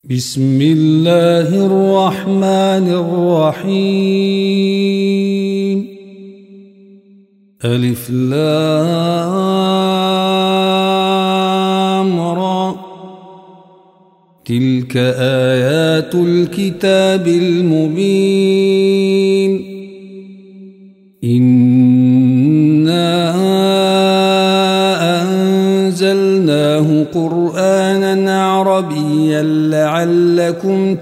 بسم الله الرحمن الرحيم. ألف لام را. تلك آيات الكتاب المبين. إنا أنزلناه قرآنا عربيا لعلكم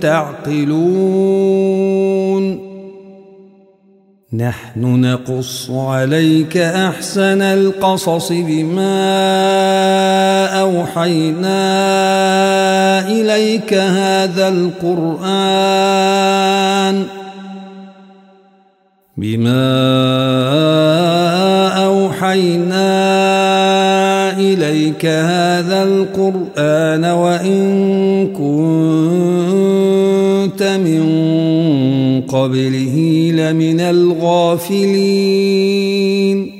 تعقلون. نحن نقص عليك أحسن القصص بما أوحينا إليك هذا القرآن وإن كنت من قبله لمن الغافلين.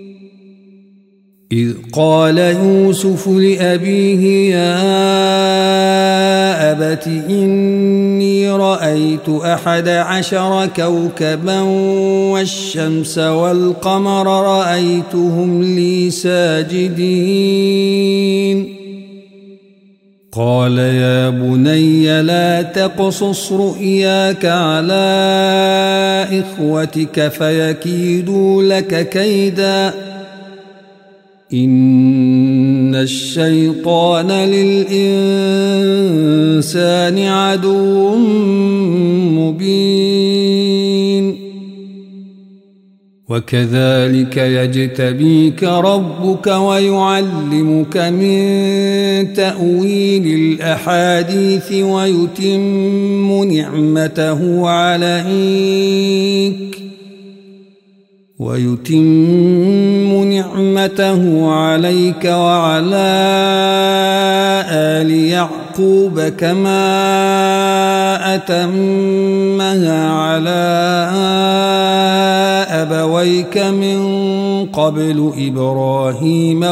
إذ قال يوسف لأبيه يا أبت إني رأيت 11 كوكبا والشمس والقمر رأيتهم لي ساجدين. قال يا بني لا تقصص رؤياك على إخوتك فيكيدوا لك كيدا إن الشيطان للإنسان عدو مبين. وكذلك يجتبيك ربك ويعلمك من تأويل الأحاديث ويتم نعمته عليك وعلى آل يعقوب كما أتمها على أبويك من قبل إبراهيم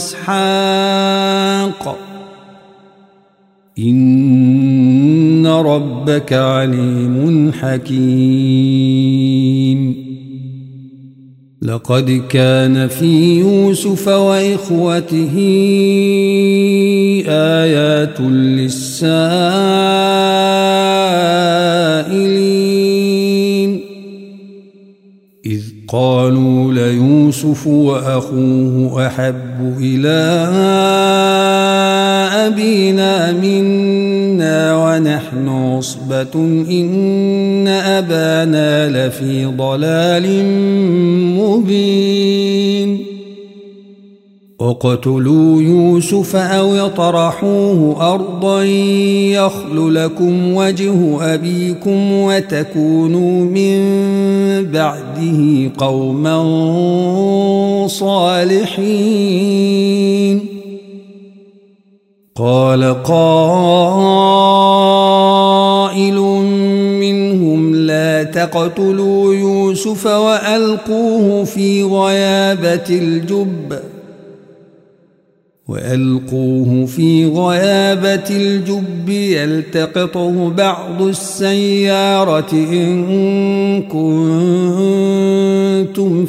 وإسحاق إن ربك عليم حكيم. لقد كان في يوسف وإخوته آيات للسائلين. إذ قالوا ليوسف وأخوه أحب إلى أبينا منا ونحن عصبة إن أبانا لفي ضلال مبين. اقتلوا يوسف أو اطرحوه أرضا يخل لكم وجه أبيكم وتكونوا من بعده قوما صالحين. قال قائل منهم لا تقتلوا يوسف وألقوه في غيابة الجب يلتقطه بعض السيارة إن كنتم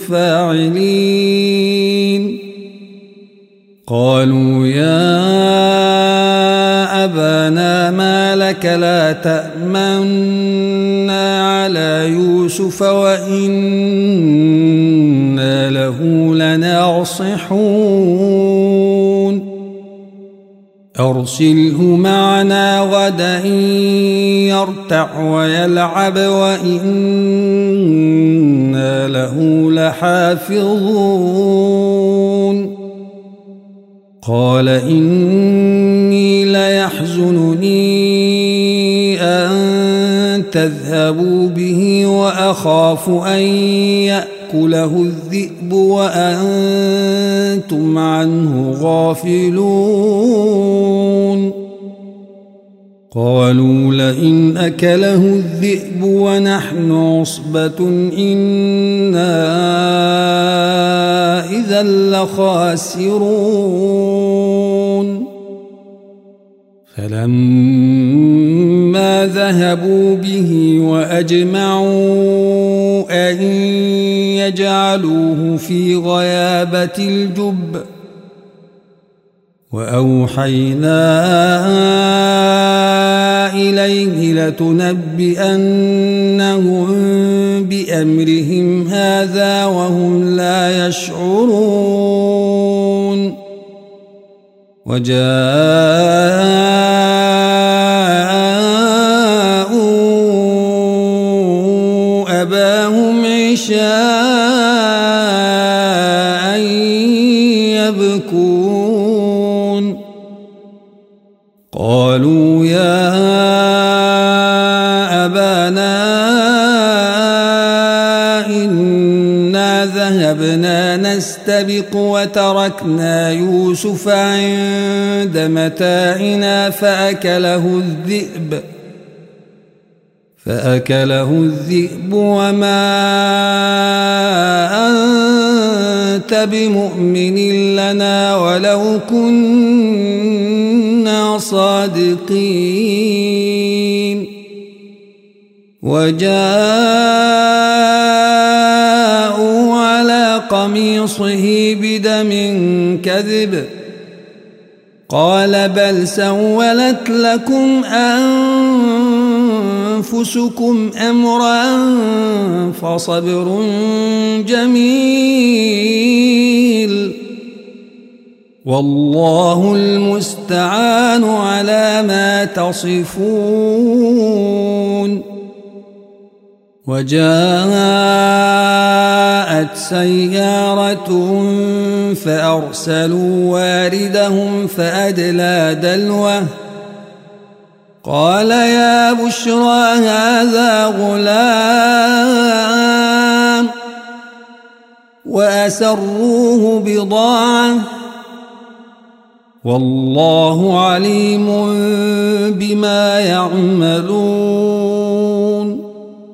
فاعلين. قالوا يا أبانا ما لك لا تأمنا على يوسف وإنا له لناصحون. أرسله معنا غدا يرتع ويلعب وإنا له لحافظون. قال إني ليحزنني أن تذهبوا به وأخاف أن يأكله الذئب وأنتم عنه غافلون. قالوا لئن أكله الذئب ونحن عصبة إنا إذا لخاسرون. فلما فذهبوا به وأجمعوا أن يجعلوه في غيابة الجب وأوحينا إليه لتنبئنهم بأمرهم هذا وهم لا يشعرون وجاءوا أباهم عشاء يبكون قالوا يا أبانا إنا ذهبنا نستبق وتركنا يوسف عند متاعنا فأكله الذئب وما أنت بمؤمن لنا ولو كنا صادقين وجاءوا على قميصه بدم كذب قال بل سولت لكم أنفسكم أمرا فصبر جميل والله المستعان على ما تصفون وجاءت سيارة فأرسلوا واردهم فأدلى دلوه قال يا بشرى هذا غلام وأسروه بضاعة والله عليم بما يعملون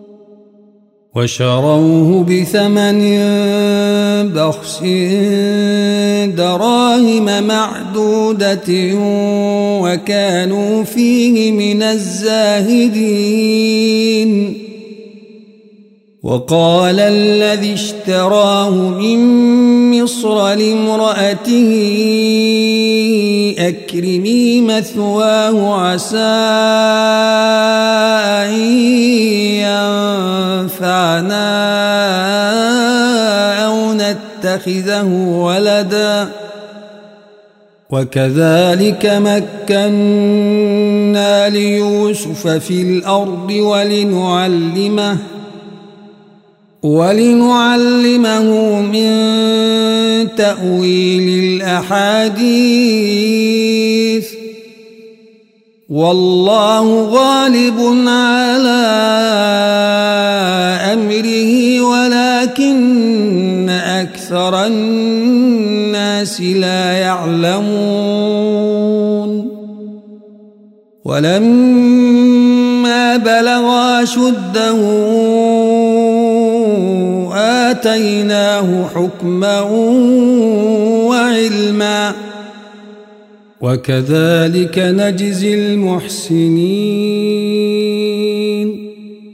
وشروه بثمن بخس دراهم معدودة وكانوا فيه من الزاهدين وقال الذي اشتراه من مصر لامرأته أكرمي مثواه عسى أن ينفعنا أو نتخذه ولدا وكذلك مكنا ليوسف في الأرض ولنعلمه من تأويل الأحاديث والله غالب على أمره ولكن أكثر الناس لا يعلمون ولما بلغ أشده آتيناه حكما وعلما وكذلك نجزي المحسنين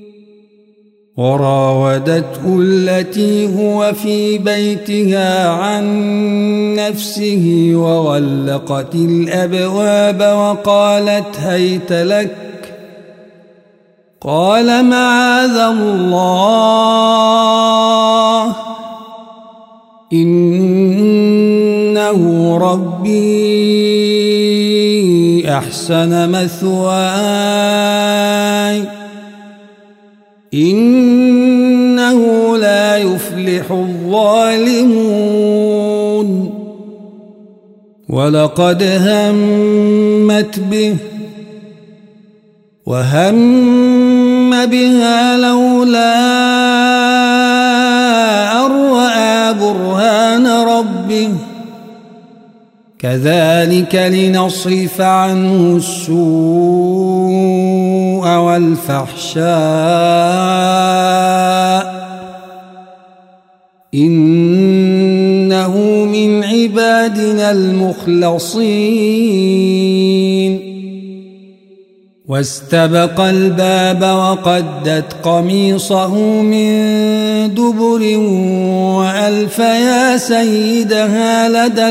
وراودته التي هو في بيتها عن نفسه وغلقت الأبواب وقالت هيت لك قال معاذ الله إنه ربي أحسن مثواي إنه لا يفلح الظالمون ولقد همت به وهم بها لولا أن رأى برهان ربه كذلك لنصرف عنه السوء والفحشاء إنه من عبادنا المخلصين واستبق الباب وقدت قميصه من دبر وألف يا سيدها لدى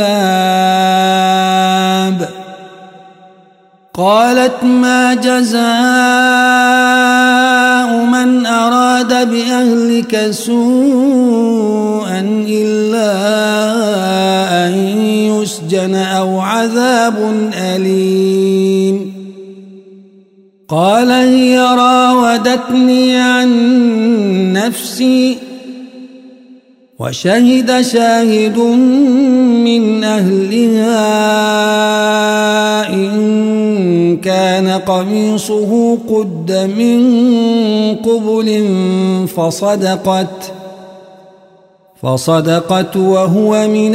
الباب. قالت ما جزاء من أراد بأهلك سوءا إلا أن يسجن أو عذاب أليم. قال هي راودتني عن نفسي وشهد شاهد من أهلها إن كان قميصه قد من قبل فصدقت وهو من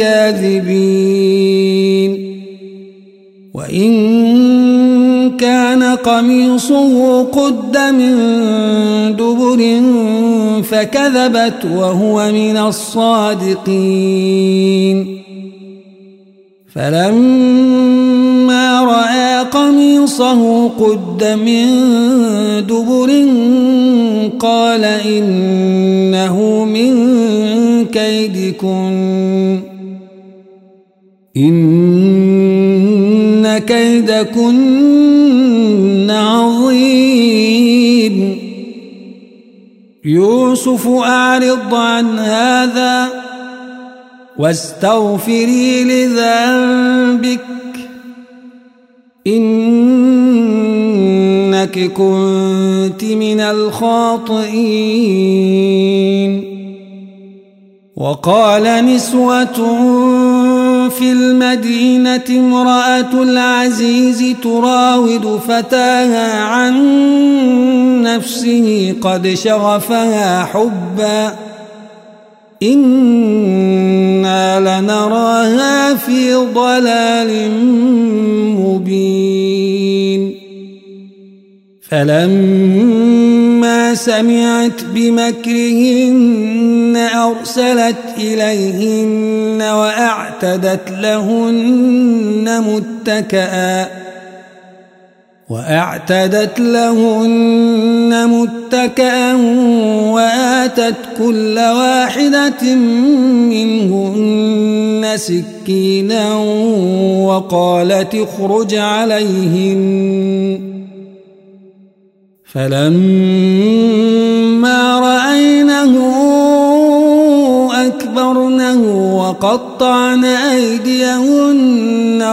الكاذبين. وإن كان قميصه قد من دبر فكذبت وهو من الصادقين. فلما رأى قميصه قد من دبر قال إنه من كيدكن إن كيدكن عظيم. يوسف أعرض عن هذا واستغفري لذنبك إنك كنت من الخاطئين. وقال نسوة في المدينة امرأة العزيز تراود فتاها عن نفسه قد شغفها حبا إنا لنراها في ضلال مبين. فلما سمعت بمكرهن أرسلت إليهن وأعتدت لهن متكأ وآتت كل واحدة منهن سكينا وقالت اخرج عليهن. فلما رأينه أكبرنه وقطعن أيديهن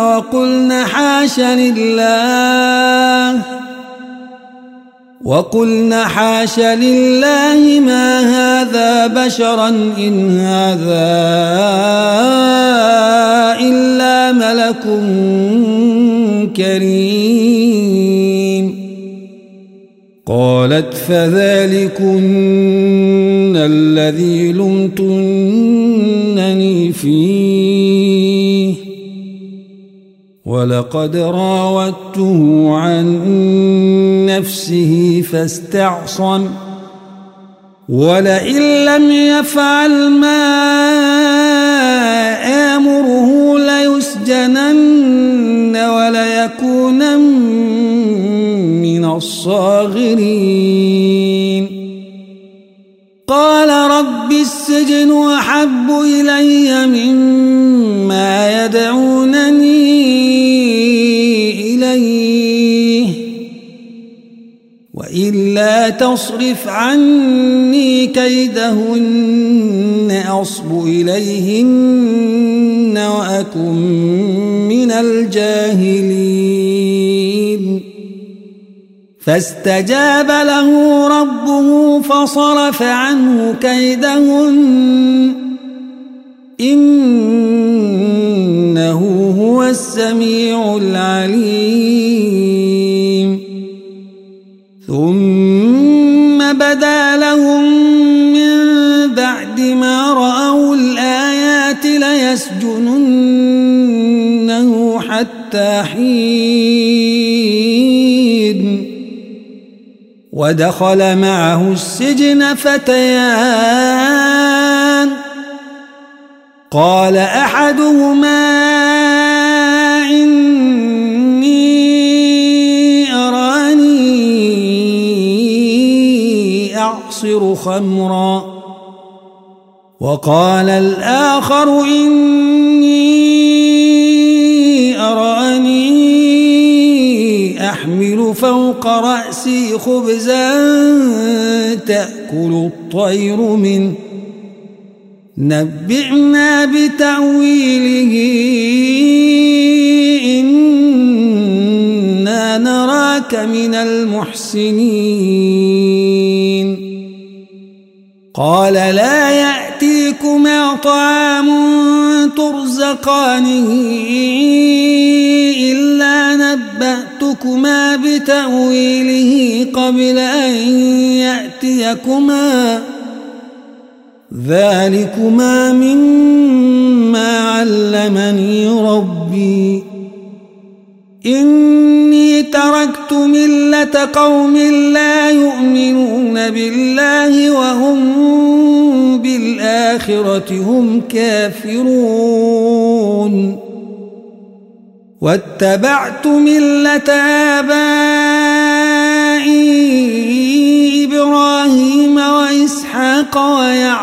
وقلن حاش لله ما هذا بشرا إن هذا إلا ملك كريم. قالت فذلكن الذي لمتنني فيه ولقد راودته عن نفسه فاستعصم ولئن لم يفعل ما آمره ليسجنن وليكونن من الصاغرين. قال رب السجن أحب إلي مما يدعونني إليه وإلا تصرف عني كيدهن أصب إليهن وأكن من الجاهلين. فاستجاب له ربه فصرف عنه كيدهن إنه هو السميع العليم. ثم بدا لهم من بعد ما رأوا الآيات ليسجننه حتى حين. ودخل معه السجن فتيان قال أحدهما إني يعصر خمرا. وقال الآخر إني أراني أحمل فوق رأسي خبزا تأكل الطير منه نبئنا بتأويله إنا نراك من المحسنين. قال لا يأتيكما طعام ترزقانه إلا نبأتكما بتأويله قبل أن يأتيكما ذلكما مما علمني ربي إني تركت ملة قوم لا يؤمنون بالله وهم بالآخرة هم كافرون واتبعت ملة آبائي إبراهيم وإسحاق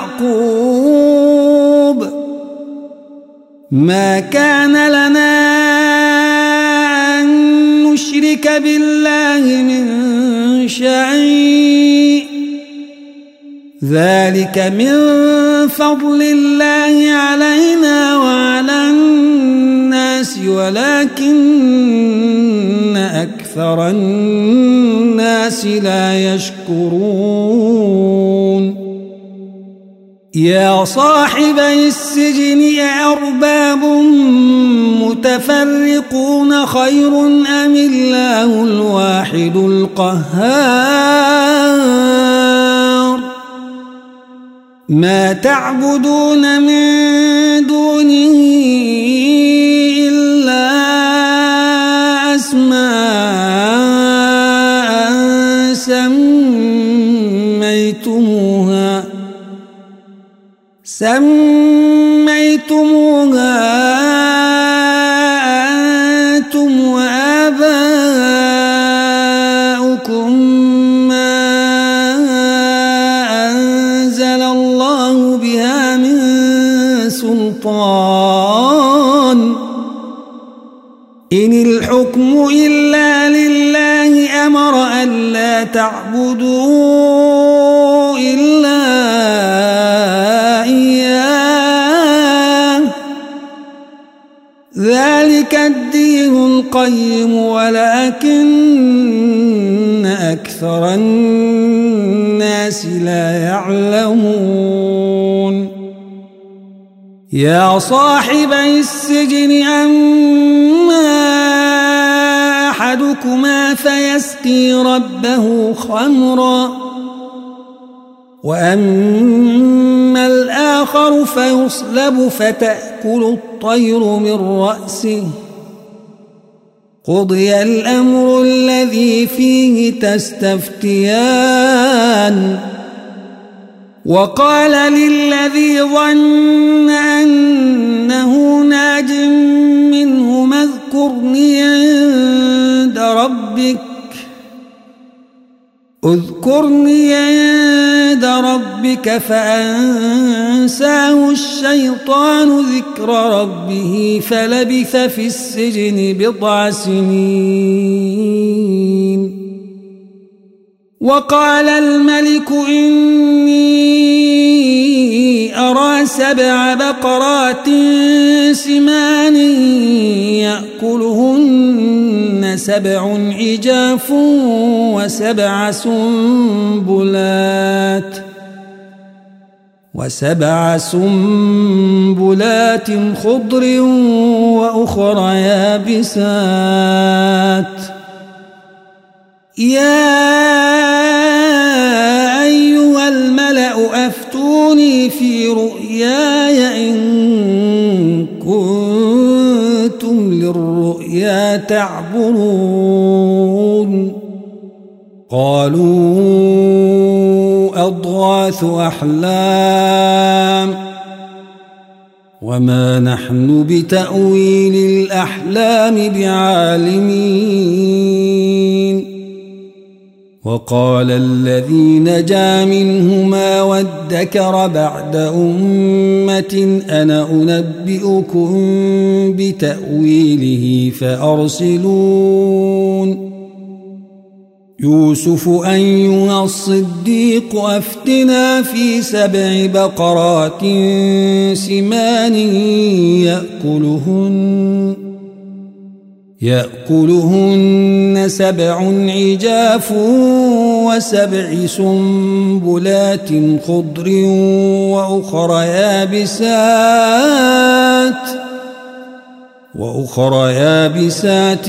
ويعقوب ما كان لنا أن نشرك بالله من شيء ذلك من فضل الله علينا وعلى الناس ولكن أكثر الناس لا يشكرون. يا صاحبي السجن أأرباب متفرقون خير أم الله الواحد القهار ما تعبدون من دونه إلا أسماء سميتموها أنتم وآباؤكم ما أنزل الله بها من سلطان إن الحكم إلا لله أمر ألا تعبدوا إلا إياه ذلك الدين القيم ولكن أكثر الناس لا يعلمون. يا صاحبي السجن أما أحدكما فيسقي ربه خمرا وأما الآخر فيصلب فتأكل الطير من رأسه قضي الأمر الذي فيه تستفتيان. وقال للذي ظن أنه ناج منهما اذكرني عند ربك فأنساه الشيطان ذكر ربه فلبث في السجن 9 سنين. وقال الملك إني أرى 7 بقرات سمان يأكلهن 7 عجاف و7 سنبلات خضر وأخرى يابسات. يا أيها الملأ أفتوني في رؤياي إن كنتم للرؤيا تعبرون. قالوا أضغاث أحلام وما نحن بتأويل الأحلام بعالمين. وقال الذي نجا منهما وادكر بعد أمة أنا أنبئكم بتأويله فأرسلون يوسف أيها الصديق أفتنا في 7 بقرات سمان يأكلهن 7 عجاف و7 سنبلات خضر وأخر يابسات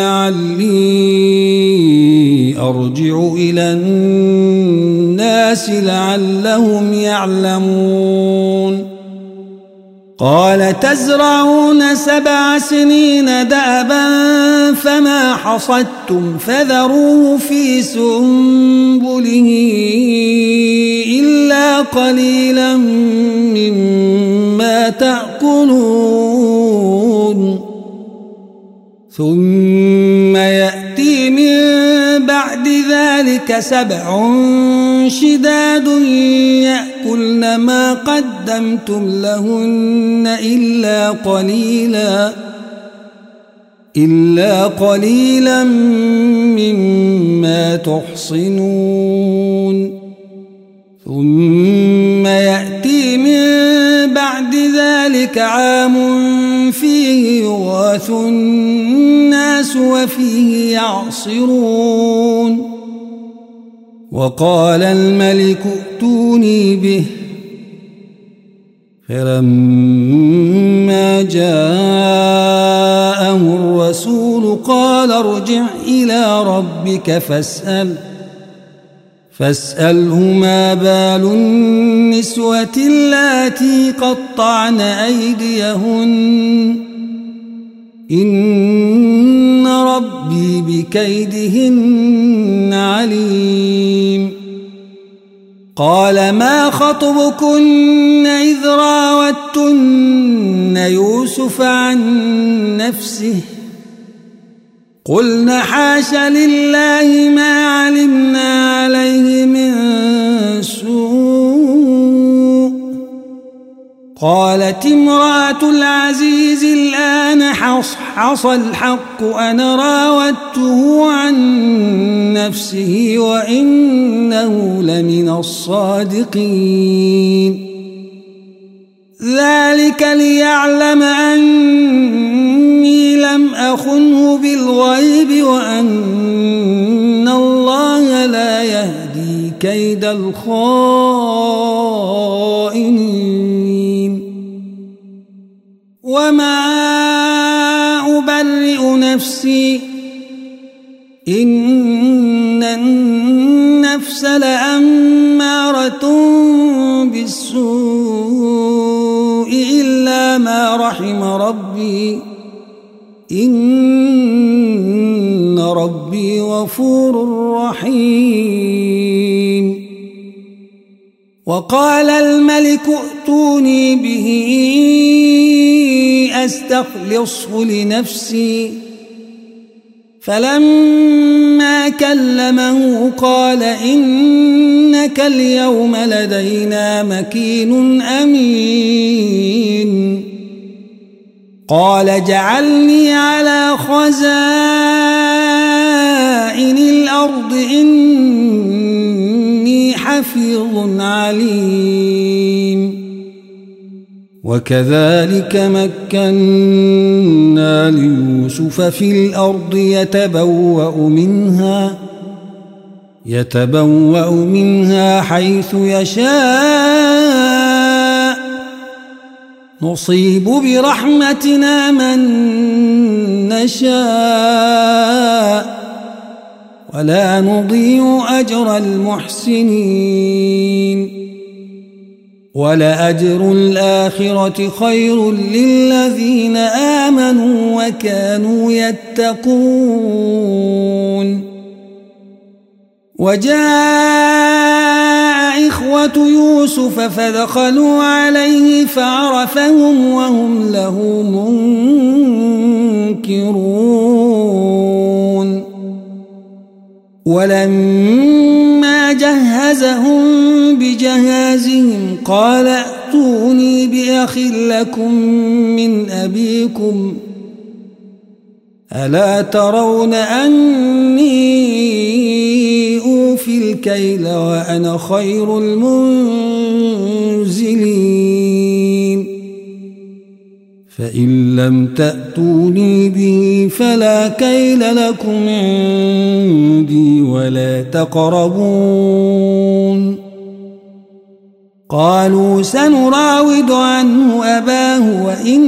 لعلي أرجع إلى الناس لعلهم يعلمون قال تزرعون 7 سنين دأبا فما حصدتم فذروه في سنبله إلا قليلا مما تأكلون ثم يأتي من بعد ذلك 7 شداد يأكلن ما قدمتم لهن إلا قليلا مما تحصنون ثم يأتي من بعد ذلك عام فيه يغاث الناس وفيه يعصرون وقال الملك ائتوني به فلما جاءه الرسول قال ارجع إلى ربك فاسأله ما بال النسوة اللاتي قطعن أيديهن إن ربي بكيدهن عليم قال ما خطبكن إذ راوتن يوسف عن نفسه قلنا حاش لله ما علمنا عليه من سوء قالت امرأة العزيز الآن حصحص الحق أنا راودته عن نفسه وإنه لمن الصادقين ذلك ليعلم أني لم أخنه بالغيب وأن الله لا يهدي كيد الخائنين وما أبرئ نفسي إن النفس لأمارة بالسوء إلا ما رحم ربي إن ربي غفور رحيم وقال الملك ائتوني به أستخلصه لنفسي فلما كلمه قال إنك اليوم لدينا مكين أمين قال جعلني على خزائن الأرض إني حفيظ عليم وكذلك مكنا ليوسف في الأرض يتبوأ منها حيث يشاء نصيب برحمتنا من نشاء ولا نضيع أجر المحسنين ولأجر الآخرة خير للذين آمنوا وكانوا يتقون وجاء إخوة يوسف فدخلوا عليه فعرفهم وهم له منكرون ولما جهزهم بجهازهم قال ائتوني بأخ لكم من أبيكم ألا ترون أني أوفي الكيل وأنا خير المنزلين فإن لم تأتوني به فلا كيل لكم عندي ولا تقربون قالوا سنراود عنه أباه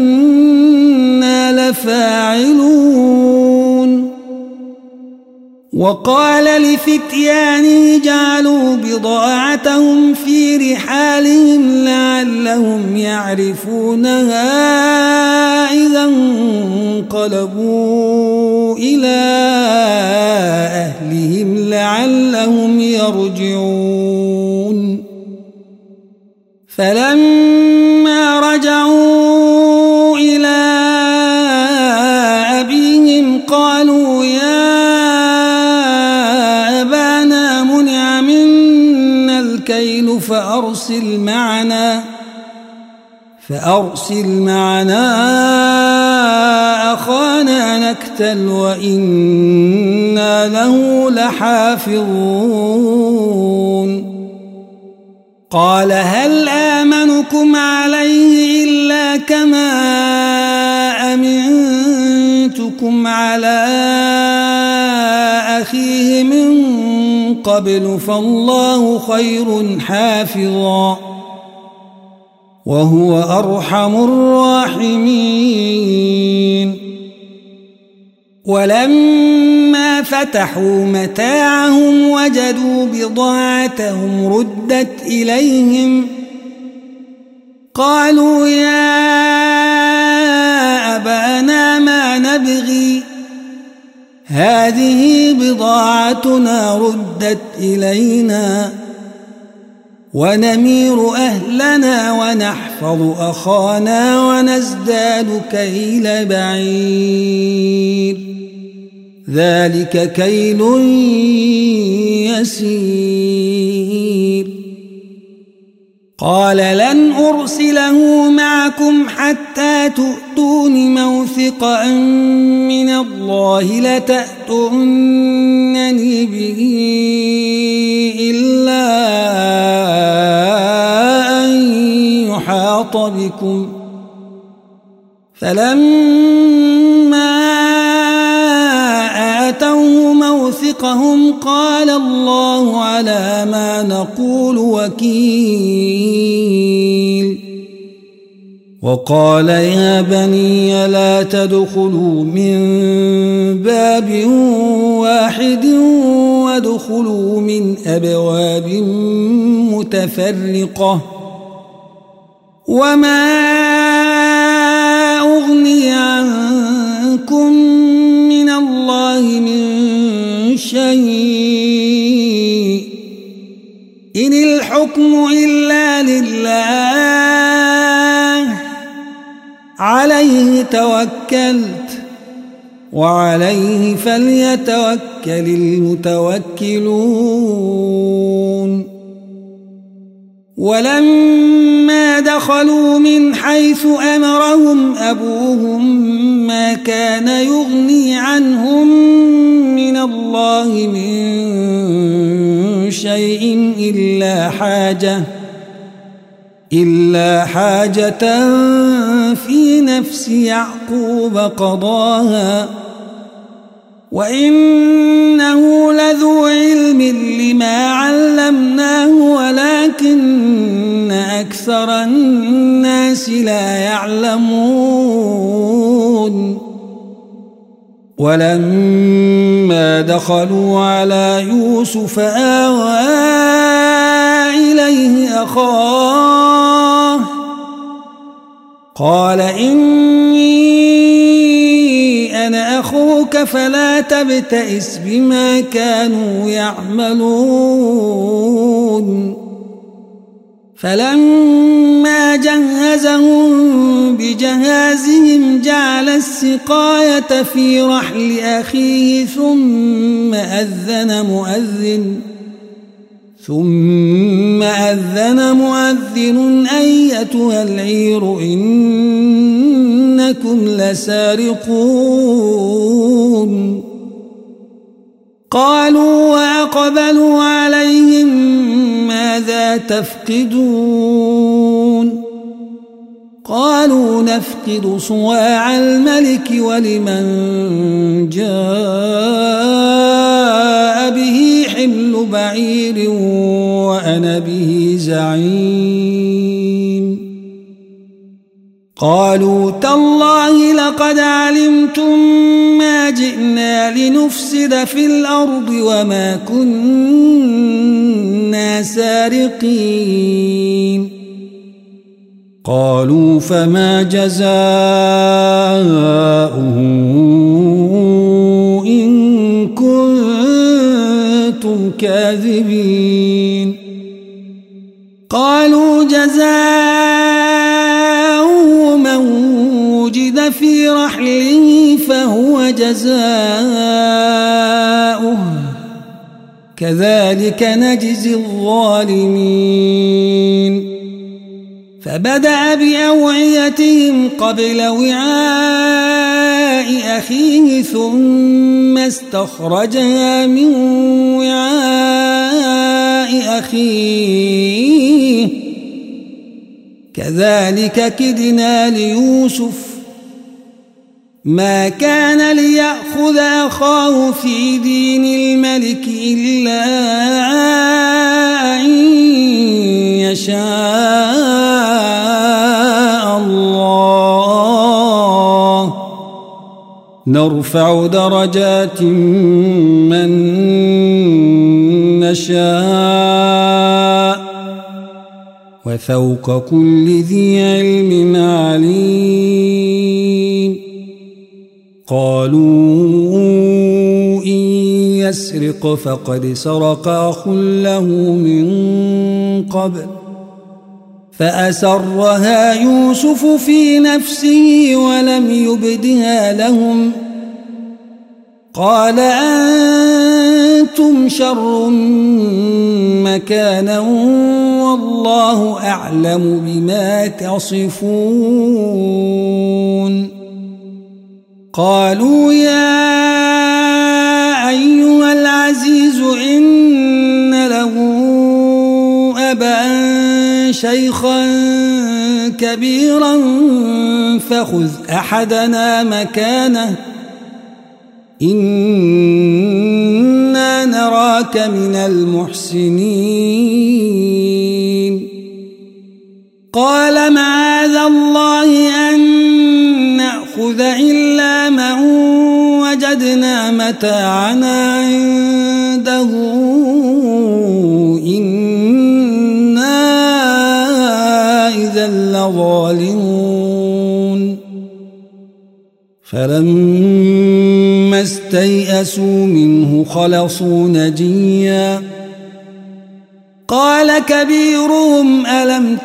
وإنا لفاعلون وقال لفتيانه جعلوا بضاعتهم في رحالهم لعلهم يعرفونها إذا انقلبوا إلى أهلهم لعلهم يرجعون فلما رجعوا إلى أبيهم قالوا يا أبانا منع منا الكيل فأرسل معنا أخانا نكتل وإنا له لحافظون قال هل آمنكم عليه إلا كما أمنتكم على أخيه من قبل فالله خير حافظا وهو أرحم الراحمين ولما فتحوا متاعهم وجدوا بضاعتهم ردت إليهم قالوا يا أبانا ما نبغي هذه بضاعتنا ردت إلينا ونمير أهلنا ونحفظ أخانا ونزداد كيل بعير ذلك كيل يسير قال لن أرسله معكم حتى تؤتون موثقا من الله لتأتونني به إلا أن يحاط بكم فلما آتوه موثقهم قال الله على ما نقول وكيل وقال يا بني لا تدخلوا من باب واحد وادخلوا من أبواب متفرقة وما أغني عنكم من الله من شيء إن الحكم إلا لله عليه توكلت وعليه فليتوكل المتوكلون ولما دخلوا من حيث أمرهم أبوهم ما كان يغني عنهم من الله من شيء إلا حاجة في نفس يعقوب قضاها وإنه لذو علم لما علمناه ولكن أكثر الناس لا يعلمون ولما دخلوا على يوسف آوى إليه أخاه قال إني أنا أخوك فلا تبتئس بما كانوا يعملون فلما جهزهم بجهازهم جعل السقاية في رحل أخيه ثم أذن مؤذن أيتها العير إنكم لسارقون قالوا وأقبلوا عليهم ماذا تفقدون قالوا نفقد صواع الملك ولمن جاء به حمل بعير وأنا به زعيم قالوا تالله لقد علمتم ما جئنا لنفسد في الأرض وما كنا سارقين قالوا فما جزاؤه إن كنتم كاذبين قالوا جزاؤه من وجد في رحله فهو جزاؤه كذلك نجزي الظالمين فبدأ بأوعيتهم قبل وعاء أخيه ثم استخرجها من وعاء أخيه كذلك كدنا ليوسف ما كان ليأخذ أخاه في دين الملك إلا أن يشاء الله نرفع درجات من نشاء وفوق كل ذي علم عليم قالوا إن يسرق فقد سرق أخ له من قبل فأسرها يوسف في نفسه ولم يبدها لهم قال أنتم شر مكانا والله أعلم بما تصفون قالوا يا أيها العزيز إن له أبا شيخا كبيرا فخذ أحدنا مكانه إنا نراك من المحسنين قال معاذ الله أن نأخذ إلا من وجدنا متاعنا عنده إنا إذا لظالمون فلما استيئسوا منه خلصوا نجيا قال كبيرهم ألم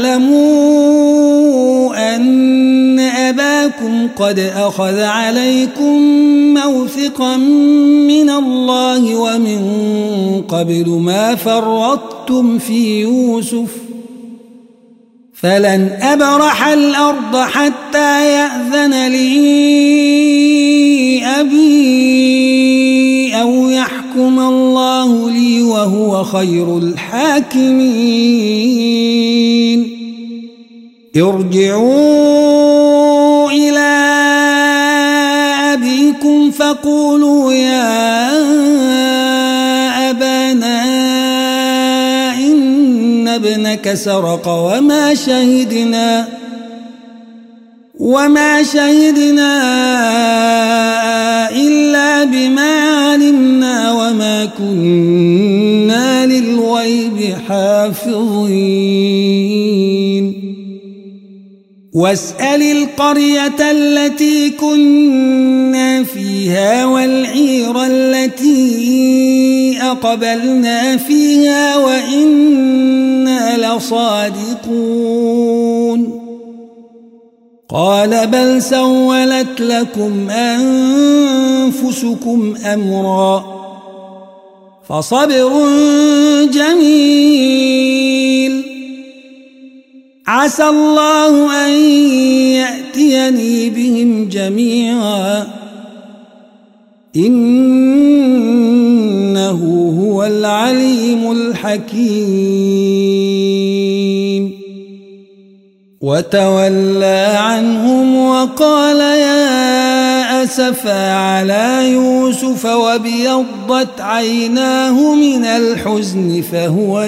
تعلموا أن أباكم قد أخذ عليكم موثقا من الله ومن قبل ما فرطتم في يوسف فلن أبرح الأرض حتى يأذن لي أبي أو يحكم الله لي وهو خير الحاكمين ارجعوا إلى أبيكم فقولوا يا أبانا إن ابنك سرق وما شهدنا إلا بما علمنا وما كنا للغيب حافظين واسأل القرية التي كنا فيها والعير التي أقبلنا فيها وإنا لصادقون قال بل سولت لكم أنفسكم أمرا فصبر جميل عسى الله أن يأتيني بهم جميعا إنه هو العليم الحكيم وتولى عنهم وقال يا أسفا على يوسف وابيضت عيناه من الحزن فهو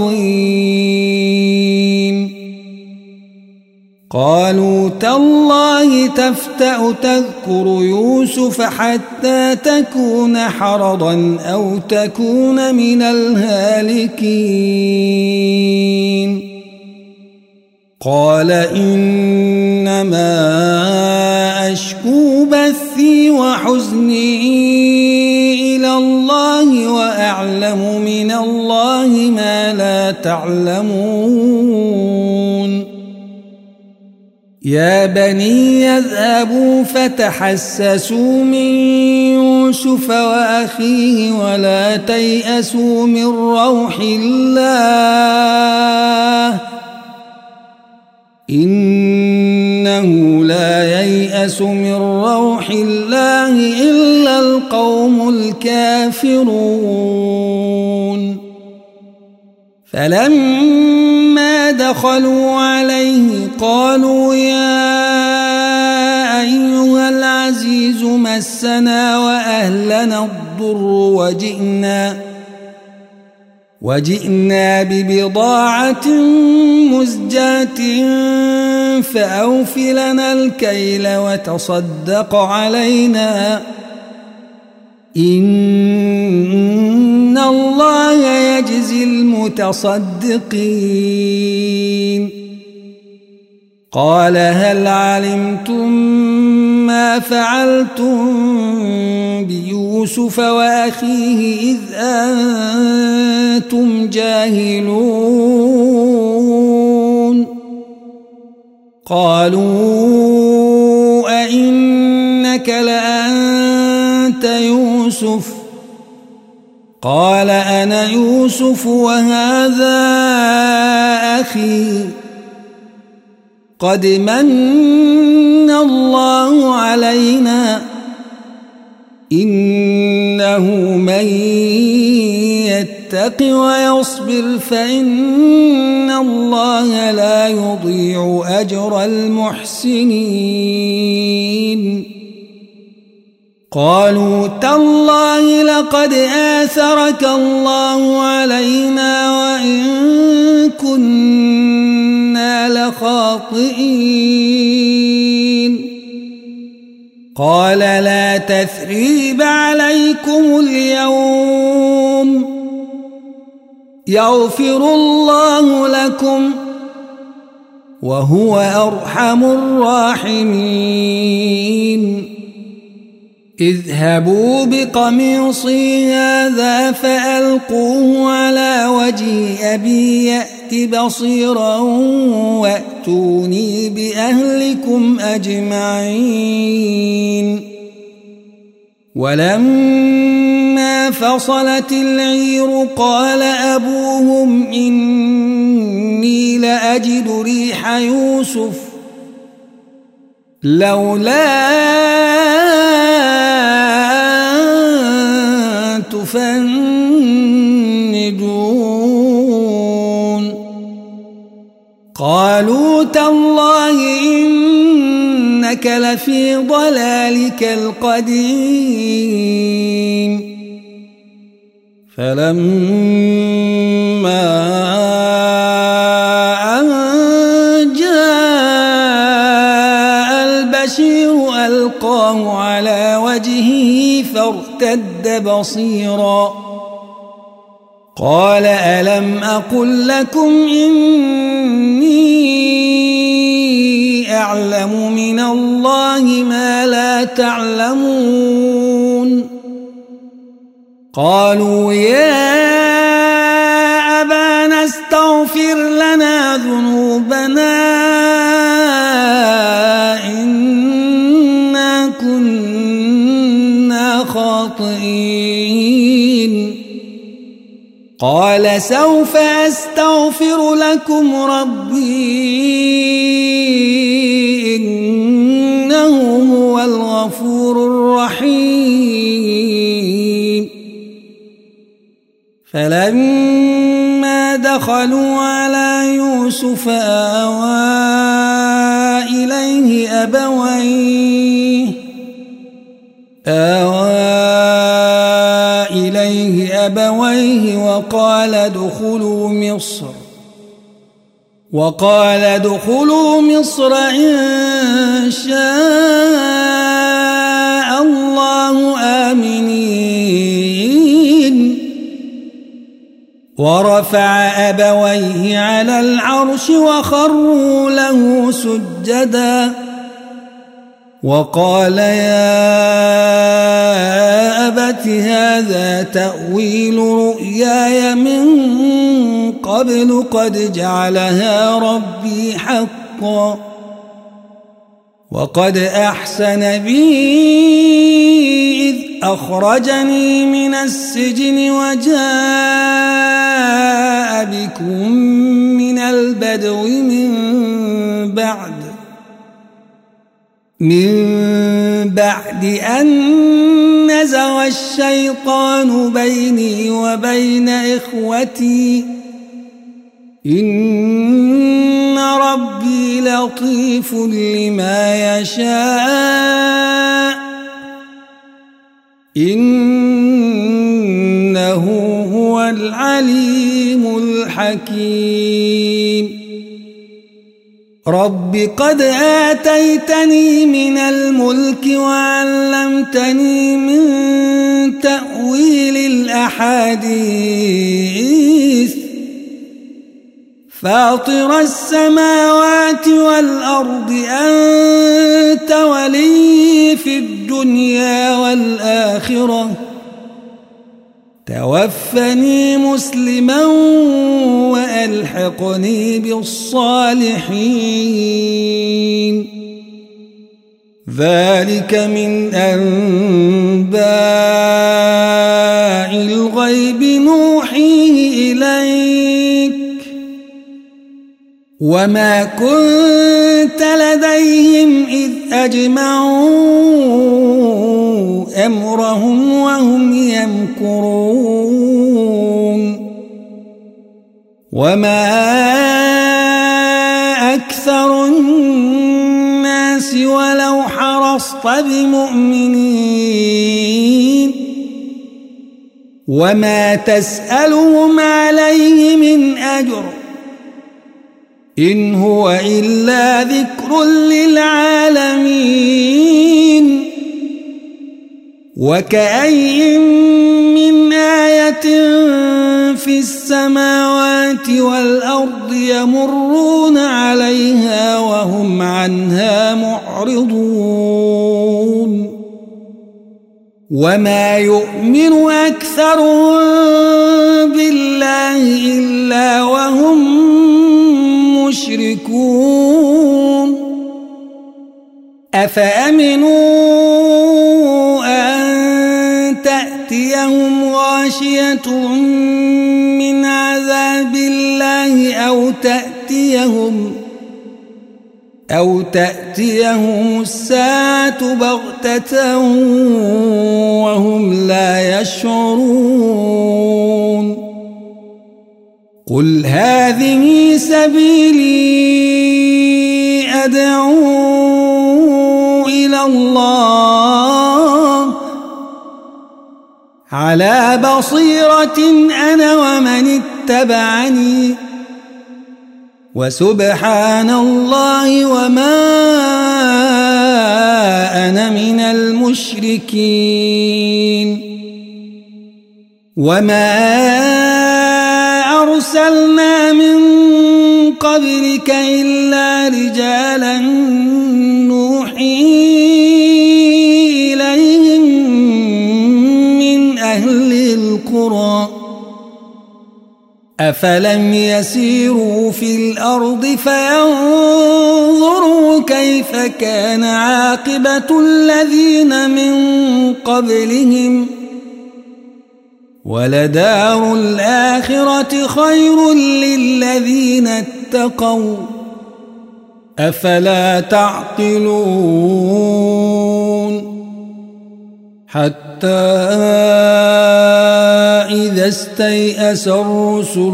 كظيم قالوا تالله تفتأ تذكر يوسف حتى تكون حرضا أو تكون من الهالكين قال إنما أشكو بثي وحزني إلى الله وأعلم من الله ما لا تعلمون يا بني يذهبوا فتحسسوا من يوسف وأخيه ولا تيأسوا من روح الله إنه لا ييأس من روح الله إلا القوم الكافرون فلما دخلوا عليه قالوا يا أيها العزيز مسنا وأهلنا الضر وجئنا ببضاعة مزجاة فأوف لنا الكيل وتصدق علينا إن الله يجزي المتصدقين قال هل علمتم ما فعلتم بيوسف وأخيه إذ أنتم جاهلون قالوا أئنك لأنت يوسف قال أنا يوسف وهذا أخي قد من الله علينا إنه من يتق ويصبر فإن الله لا يضيع أجر المحسنين قالوا تالله لقد آثرك الله علينا وإن كنا لخاطئين قال لا تثريب عليكم اليوم يغفر الله لكم وهو أرحم الراحمين اذهبوا بقميصي هذا فألقوه على وجه أبي يأت بصيرا وأتوني بأهلكم أجمعين ولما فصلت العير قال أبوهم إني لأجد ريح يوسف لولا تفندون قالوا تالله إنك لفي ضلالك القديم فلما أن جاء البشير ألقاه على وجهه فارتد بصيرا قال ألم أقل لكم إني أعلم من الله ما لا تعلمون قالوا يا أبانا استغفر لنا ذنوبنا إنا كنا خاطئين قال سوف أستغفر لكم ربي إنه هو الغفور الرحيم فلما دخلوا على يوسف آوى إليه أبويه وقال ادخلوا مصر إن شاء الله آمنين ورفع أبويه على العرش وخروا له سجدا وقال يا أبت هذا تأويل رؤياي من قبل قد جعلها ربي حقا وقد أحسن بي إذ أخرجني من السجن وجاء بكم من البدو من بعد أن نزغ الشيطان بيني وبين إخوتي إن ربي لطيف لما يشاء إنه هو العليم الحكيم رب قد آتيتني من الملك وعلمتني من تأويل الأحاديث فاطر السماوات والأرض أنت ولي في الدنيا والآخرة توفني مسلما وألحقني بالصالحين ذلك من أنباء الغيب نوحيه إليك وما كنت لديهم إذ أجمعوا أمرهم وهم يمكرون وما أكثر الناس ولو حرصت بمؤمنين وما تسألهم عليه من أجر إن هو إلا ذكر للعالمين وكأي من آية في السماوات والأرض يمرون عليها وهم عنها معرضون وما يؤمن أكثرهم بالله إلا وهم مشركون أفأمنوا أن تأتيهم غاشية من عذاب الله أو تأتيهم الساعة بغتة وهم لا يشعرون قل هذه سبيلي أدعو إلى الله على بصيرة أنا ومن اتبعني وسبحان الله وما أنا من المشركين وما أرسلنا من قبلك إلا رجالا نوحي إليهم من أهل القرى أفلم يسيروا في الأرض فينظروا كيف كان عاقبة الذين من قبلهم ولدار الآخرة خير للذين اتقوا أفلا تعقلون حتى إذا استيأس الرسل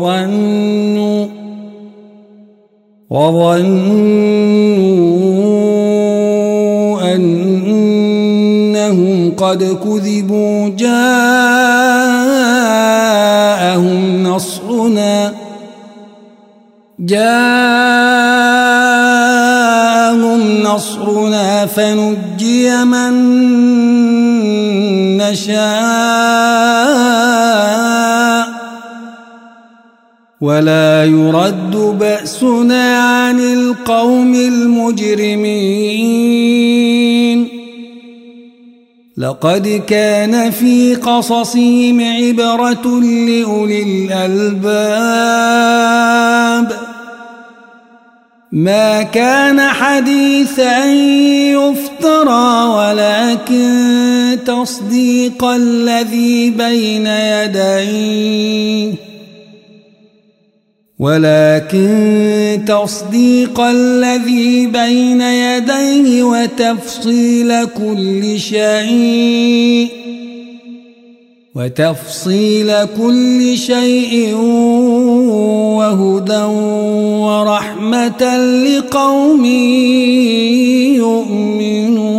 وظنوا أنهم قد كذبوا جاءهم نصرنا فنجي من نشاء ولا يرد بأسنا عن القوم المجرمين لقد كان في قصصهم عبرة لأولي الألباب ما كان حديثا يفترى ولكن تصديق الذي بين يديه وتفصيل كل شيء وهدى ورحمة لقوم يؤمنون.